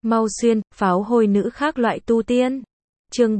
Mau Xuyên, pháo hôi nữ khác loại tu tiên. Chương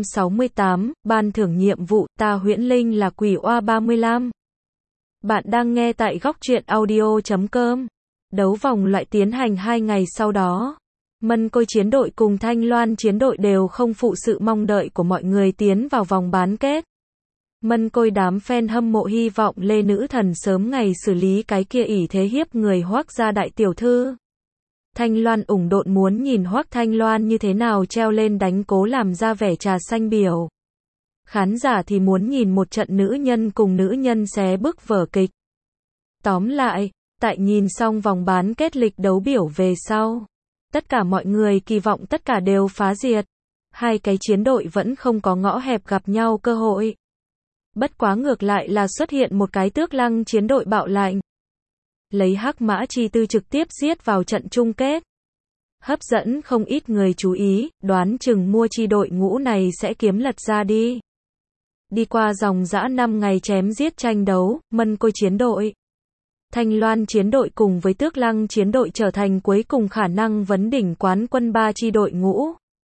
768, ban thưởng nhiệm vụ, ta Huyễn Linh là quỷ oa 35. Bạn đang nghe tại góc truyện audio.com. Đấu vòng loại tiến hành 2 ngày sau đó. Mân Côi chiến đội cùng Thanh Loan chiến đội đều không phụ sự mong đợi của mọi người tiến vào vòng bán kết. Mân Côi đám fan hâm mộ hy vọng Lê Nữ Thần sớm ngày xử lý cái kia ỷ thế hiếp người Hoắc gia đại tiểu thư. Thanh Loan ủng độn muốn nhìn Hoắc Thanh Loan như thế nào treo lên đánh cố làm ra vẻ trà xanh biểu. Khán giả thì muốn nhìn một trận nữ nhân cùng nữ nhân xé bức vở kịch. Tóm lại, tại nhìn xong vòng bán kết lịch đấu biểu về sau, tất cả mọi người kỳ vọng tất cả đều phá diệt. Hai cái chiến đội vẫn không có ngõ hẹp gặp nhau cơ hội. Bất quá ngược lại là xuất hiện một cái Tước Lăng chiến đội bạo lạnh. Lấy Hắc Mã Chi Tư trực tiếp giết vào trận chung kết. Hấp dẫn không ít người chú ý, đoán chừng mua chi đội ngũ này sẽ kiếm lật ra đi. Đi qua dòng dã 5 ngày chém giết tranh đấu, Mân Côi chiến đội, Thanh Loan chiến đội cùng với Tước Lăng chiến đội trở thành cuối cùng khả năng vấn đỉnh quán quân 3 chi đội ngũ.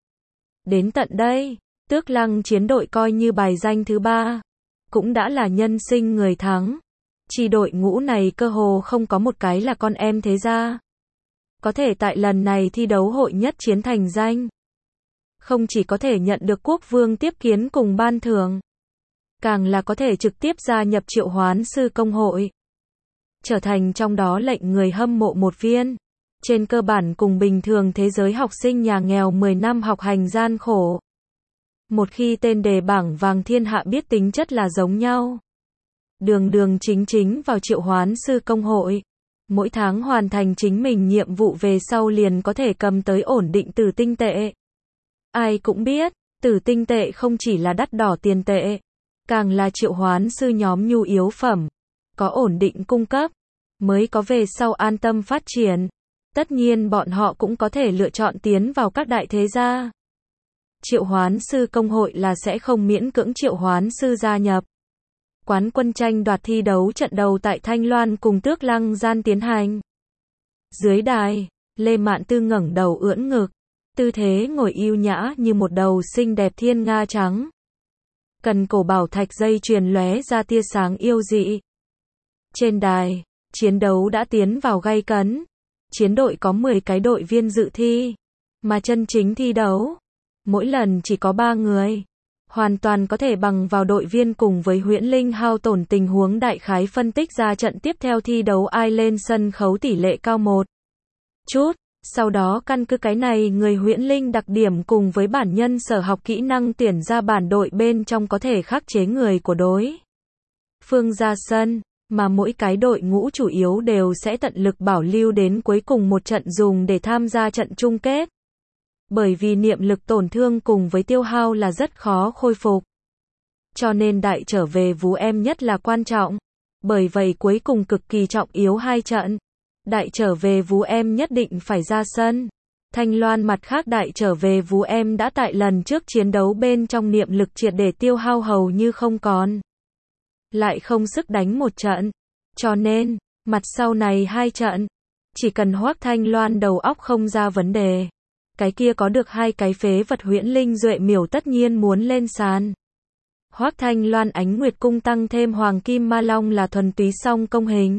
Đến tận đây, Tước Lăng chiến đội coi như bài danh thứ 3, cũng đã là nhân sinh người thắng. Chi đội ngũ này cơ hồ không có một cái là con em thế gia. Có thể tại lần này thi đấu hội nhất chiến thành danh. Không chỉ có thể nhận được quốc vương tiếp kiến cùng ban thưởng, càng là có thể trực tiếp gia nhập triệu hoán sư công hội. Trở thành trong đó lệnh người hâm mộ một viên. Trên cơ bản cùng bình thường thế giới học sinh nhà nghèo 10 năm học hành gian khổ. Một khi tên đề bảng vàng thiên hạ biết tính chất là giống nhau. Đường đường chính chính vào triệu hoán sư công hội. Mỗi tháng hoàn thành chính mình nhiệm vụ về sau liền có thể cầm tới ổn định tử tinh tệ. Ai cũng biết, tử tinh tệ không chỉ là đắt đỏ tiền tệ, càng là triệu hoán sư nhóm nhu yếu phẩm. Có ổn định cung cấp, mới có về sau an tâm phát triển. Tất nhiên bọn họ cũng có thể lựa chọn tiến vào các đại thế gia. Triệu hoán sư công hội là sẽ không miễn cưỡng triệu hoán sư gia nhập. Quán quân tranh đoạt thi đấu trận đầu tại Thanh Loan cùng Tước Lăng gian tiến hành. Dưới đài, Lê Mạn Tư ngẩng đầu ưỡn ngực, tư thế ngồi yêu nhã như một đầu xinh đẹp thiên nga trắng. Cần cổ bảo thạch dây chuyền lóe ra tia sáng yêu dị. Trên đài, chiến đấu đã tiến vào gay cấn. Chiến đội có 10 cái đội viên dự thi, mà chân chính thi đấu, mỗi lần chỉ có 3 người. Hoàn toàn có thể bằng vào đội viên cùng với Huyễn Linh hao tổn tình huống đại khái phân tích ra trận tiếp theo thi đấu ai lên sân khấu tỷ lệ cao một chút. Sau đó căn cứ cái này người Huyễn Linh đặc điểm cùng với bản nhân sở học kỹ năng tuyển ra bản đội bên trong có thể khắc chế người của đối phương ra sân. Mà mỗi cái đội ngũ chủ yếu đều sẽ tận lực bảo lưu đến cuối cùng một trận dùng để tham gia trận chung kết. Bởi vì niệm lực tổn thương cùng với tiêu hao là rất khó khôi phục. Cho nên đại trở về vú em nhất là quan trọng. Bởi vậy cuối cùng cực kỳ trọng yếu 2 trận. Đại trở về vú em nhất định phải ra sân. Thanh Loan mặt khác đại trở về vú em đã tại lần trước chiến đấu bên trong niệm lực triệt để tiêu hao hầu như không còn. Lại không sức đánh một trận. Cho nên, mặt sau này 2 trận, chỉ cần Hoắc Thanh Loan đầu óc không ra vấn đề, cái kia có được 2 cái phế vật Huyễn Linh duệ miểu tất nhiên muốn lên sàn. Hoắc Thanh Loan Ánh Nguyệt cung tăng thêm Hoàng Kim Ma Long là thuần túy song công hình.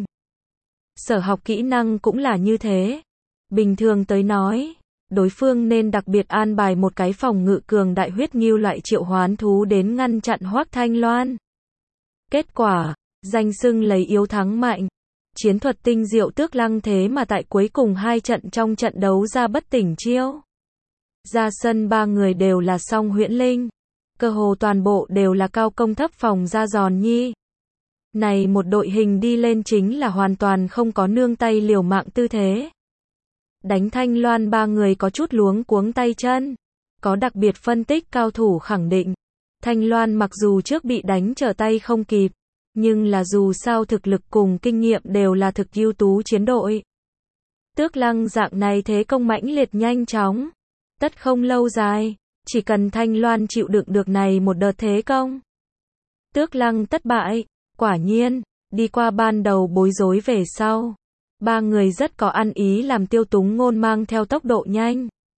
Sở học kỹ năng cũng là như thế. Bình thường tới nói, đối phương nên đặc biệt an bài một cái phòng ngự cường đại huyết ngưu loại triệu hoán thú đến ngăn chặn Hoắc Thanh Loan. Kết quả, danh xưng lấy yếu thắng mạnh. Chiến thuật tinh diệu Tước Lăng thế mà tại cuối cùng 2 trận trong trận đấu ra bất tỉnh chiêu. Ra sân 3 người đều là song Huyễn Linh. Cơ hồ toàn bộ đều là cao công thấp phòng ra giòn nhi. Này một đội hình đi lên chính là hoàn toàn không có nương tay liều mạng tư thế. Đánh Thanh Loan 3 người có chút luống cuống tay chân. Có đặc biệt phân tích cao thủ khẳng định. Thanh Loan mặc dù trước bị đánh trở tay không kịp, nhưng là dù sao thực lực cùng kinh nghiệm đều là thực ưu tú chiến đội. Tước Lăng dạng này thế công mãnh liệt nhanh chóng, tất không lâu dài, chỉ cần Thanh Loan chịu đựng được này một đợt thế công. Tước Lăng tất bại, quả nhiên, đi qua ban đầu bối rối về sau. 3 người rất có ăn ý làm Tiêu Túng Ngôn mang theo tốc độ nhanh.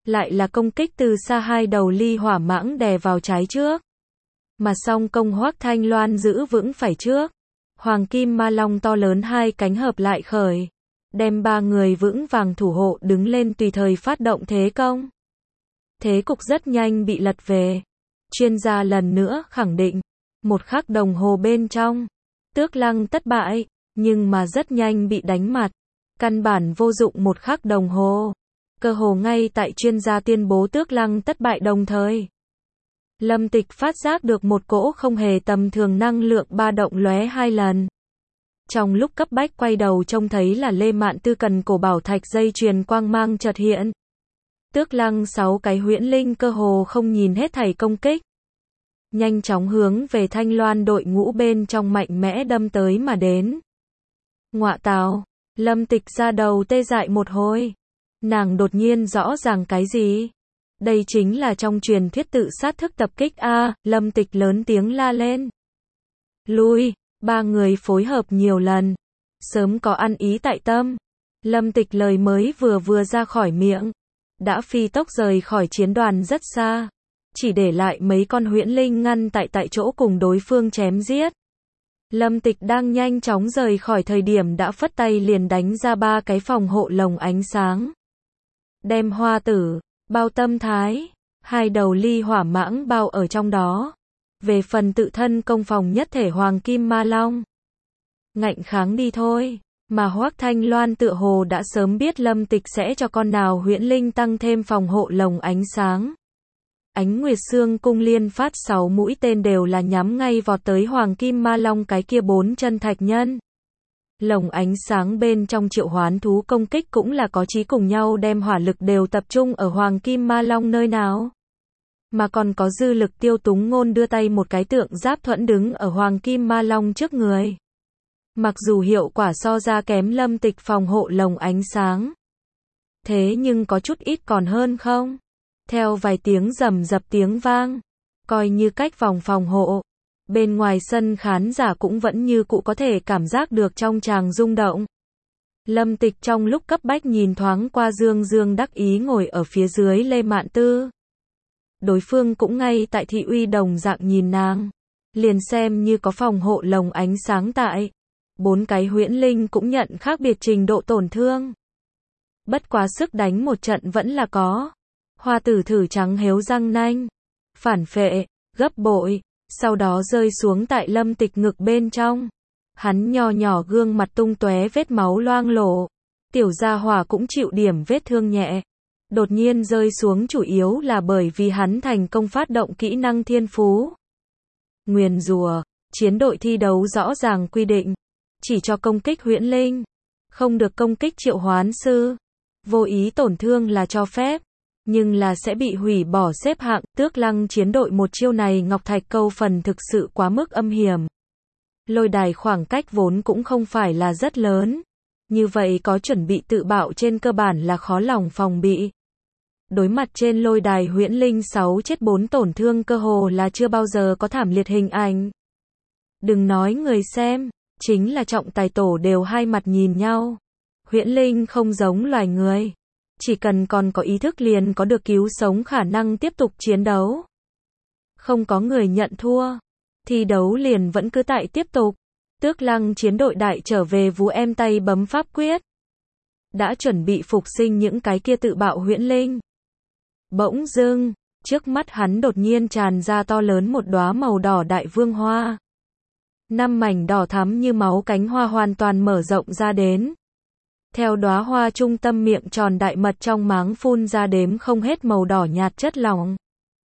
Lại là công kích từ xa, hai đầu ly hỏa mãng đè vào trái trước. Mà song công Hoắc Thanh Loan giữ vững phải trước. Hoàng kim ma long to lớn hai cánh hợp lại khởi. Đem ba người vững vàng thủ hộ đứng lên tùy thời phát động thế công. Thế cục rất nhanh bị lật về. Chuyên gia lần nữa khẳng định. Một khắc đồng hồ bên trong. Tước Lăng thất bại. Nhưng mà rất nhanh bị đánh mặt. Căn bản vô dụng một khắc đồng hồ. Cơ hồ ngay tại chuyên gia tuyên bố Tước Lăng thất bại đồng thời. Lâm Tịch phát giác được một cỗ không hề tầm thường năng lượng ba động lóe hai lần. Trong lúc cấp bách quay đầu trông thấy là Lê Mạn Tư cần cổ bảo thạch dây chuyền quang mang chợt hiện. Tước Lăng 6 cái huyễn linh cơ hồ không nhìn hết thảy công kích. Nhanh chóng hướng về Thanh Loan đội ngũ bên trong mạnh mẽ đâm tới mà đến. Ngọa tào, Lâm Tịch ra đầu tê dại một hồi. Nàng đột nhiên rõ ràng cái gì? Đây chính là trong truyền thuyết tự sát thức tập kích a, Lâm Tịch lớn tiếng la lên. Lui, ba người phối hợp nhiều lần. Sớm có ăn ý tại tâm. Lâm Tịch lời mới vừa ra khỏi miệng. Đã phi tốc rời khỏi chiến đoàn rất xa. Chỉ để lại mấy con huyễn linh ngăn tại chỗ cùng đối phương chém giết. Lâm Tịch đang nhanh chóng rời khỏi thời điểm đã phất tay liền đánh ra ba cái phòng hộ lồng ánh sáng. Đem Hoa Tử, bao tâm thái, hai đầu ly hỏa mãng bao ở trong đó. Về phần tự thân công phòng nhất thể Hoàng Kim Ma Long. Ngạnh kháng đi thôi, mà Hoắc Thanh Loan tựa hồ đã sớm biết Lâm Tịch sẽ cho con nào huyễn linh tăng thêm phòng hộ lồng ánh sáng. Ánh Nguyệt Sương cung liên phát 6 mũi tên đều là nhắm ngay vọt tới Hoàng Kim Ma Long cái kia 4 chân thạch nhân. Lồng ánh sáng bên trong triệu hoán thú công kích cũng là có chí cùng nhau đem hỏa lực đều tập trung ở Hoàng Kim Ma Long nơi nào. Mà còn có dư lực Tiêu Túng Ngôn đưa tay một cái tượng giáp thuẫn đứng ở Hoàng Kim Ma Long trước người. Mặc dù hiệu quả so ra kém Lâm Tịch phòng hộ lồng ánh sáng. Thế nhưng có chút ít còn hơn không? Theo vài tiếng rầm rập tiếng vang, coi như cách vòng phòng hộ. Bên ngoài sân khán giả cũng vẫn như cũ có thể cảm giác được trong tràng rung động. Lâm Tịch trong lúc cấp bách nhìn thoáng qua Dương Dương đắc ý ngồi ở phía dưới Lê Mạn Tư. Đối phương cũng ngay tại thị uy đồng dạng nhìn nàng. Liền xem như có phòng hộ lồng ánh sáng tại. 4 cái huyễn linh cũng nhận khác biệt trình độ tổn thương. Bất quá sức đánh một trận vẫn là có. Hoa Tử thử trắng héo răng nanh. Phản phệ, gấp bội. Sau đó rơi xuống tại Lâm Tịch ngực bên trong. Hắn nho nhỏ gương mặt tung tóe vết máu loang lổ. Tiểu gia hỏa cũng chịu điểm vết thương nhẹ. Đột nhiên rơi xuống chủ yếu là bởi vì hắn thành công phát động kỹ năng thiên phú. Nguyền rủa, chiến đội thi đấu rõ ràng quy định. Chỉ cho công kích huyễn linh. Không được công kích triệu hoán sư. Vô ý tổn thương là cho phép. Nhưng là sẽ bị hủy bỏ xếp hạng. Tước Lăng chiến đội một chiêu này Ngọc Thạch câu phần thực sự quá mức âm hiểm. Lôi đài khoảng cách vốn cũng không phải là rất lớn. Như vậy có chuẩn bị tự bạo trên cơ bản là khó lòng phòng bị. Đối mặt trên lôi đài huyễn linh 6 chết 4 tổn thương cơ hồ là chưa bao giờ có thảm liệt hình ảnh. Đừng nói người xem, chính là trọng tài tổ đều hai mặt nhìn nhau. Huyễn linh không giống loài người. Chỉ cần còn có ý thức liền có được cứu sống khả năng tiếp tục chiến đấu. Không có người nhận thua. Thi đấu liền vẫn cứ tại tiếp tục. Tước Lăng chiến đội đại trở về vú em tay bấm pháp quyết. Đã chuẩn bị phục sinh những cái kia tự bạo huyễn linh. Bỗng dưng, trước mắt hắn đột nhiên tràn ra to lớn một đóa màu đỏ đại vương hoa. 5 mảnh đỏ thắm như máu cánh hoa hoàn toàn mở rộng ra đến. Theo đóa hoa trung tâm miệng tròn đại mật trong máng phun ra đếm không hết màu đỏ nhạt chất lỏng.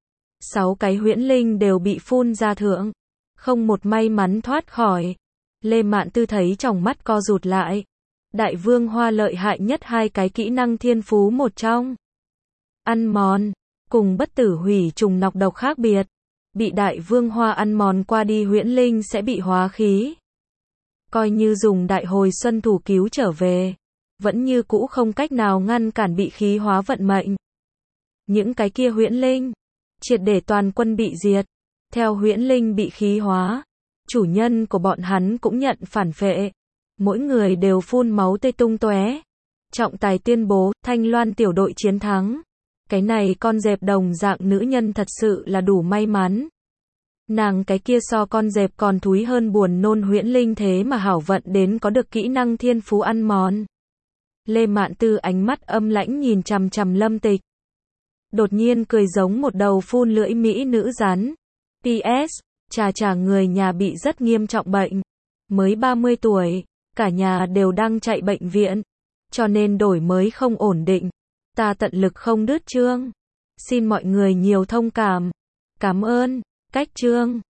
6 cái huyễn linh đều bị phun ra thượng. Không một may mắn thoát khỏi. Lê Mạn Tư thấy trong mắt co rụt lại. Đại vương hoa lợi hại nhất 2 cái kỹ năng thiên phú một trong. Ăn mòn, cùng bất tử hủy trùng nọc độc khác biệt. Bị đại vương hoa ăn mòn qua đi huyễn linh sẽ bị hóa khí. Coi như dùng đại hồi xuân thủ cứu trở về. Vẫn như cũ không cách nào ngăn cản bị khí hóa vận mệnh. Những cái kia huyễn linh, triệt để toàn quân bị diệt. Theo huyễn linh bị khí hóa, chủ nhân của bọn hắn cũng nhận phản phệ. Mỗi người đều phun máu tươi tung tóe. Trọng tài tuyên bố, Thanh Loan tiểu đội chiến thắng. Cái này con dẹp đồng dạng nữ nhân thật sự là đủ may mắn. Nàng cái kia so con dẹp còn thúi hơn buồn nôn Huyễn Linh thế mà hảo vận đến có được kỹ năng thiên phú ăn mòn. Lê Mạn Tư ánh mắt âm lãnh nhìn chằm chằm Lâm Tịch. Đột nhiên cười giống một đầu phun lưỡi mỹ nữ rắn. PS, trà người nhà bị rất nghiêm trọng bệnh. Mới 30 tuổi, cả nhà đều đang chạy bệnh viện. Cho nên đổi mới không ổn định. Ta tận lực không đứt chương. Xin mọi người nhiều thông cảm. Cảm ơn. Cách chương.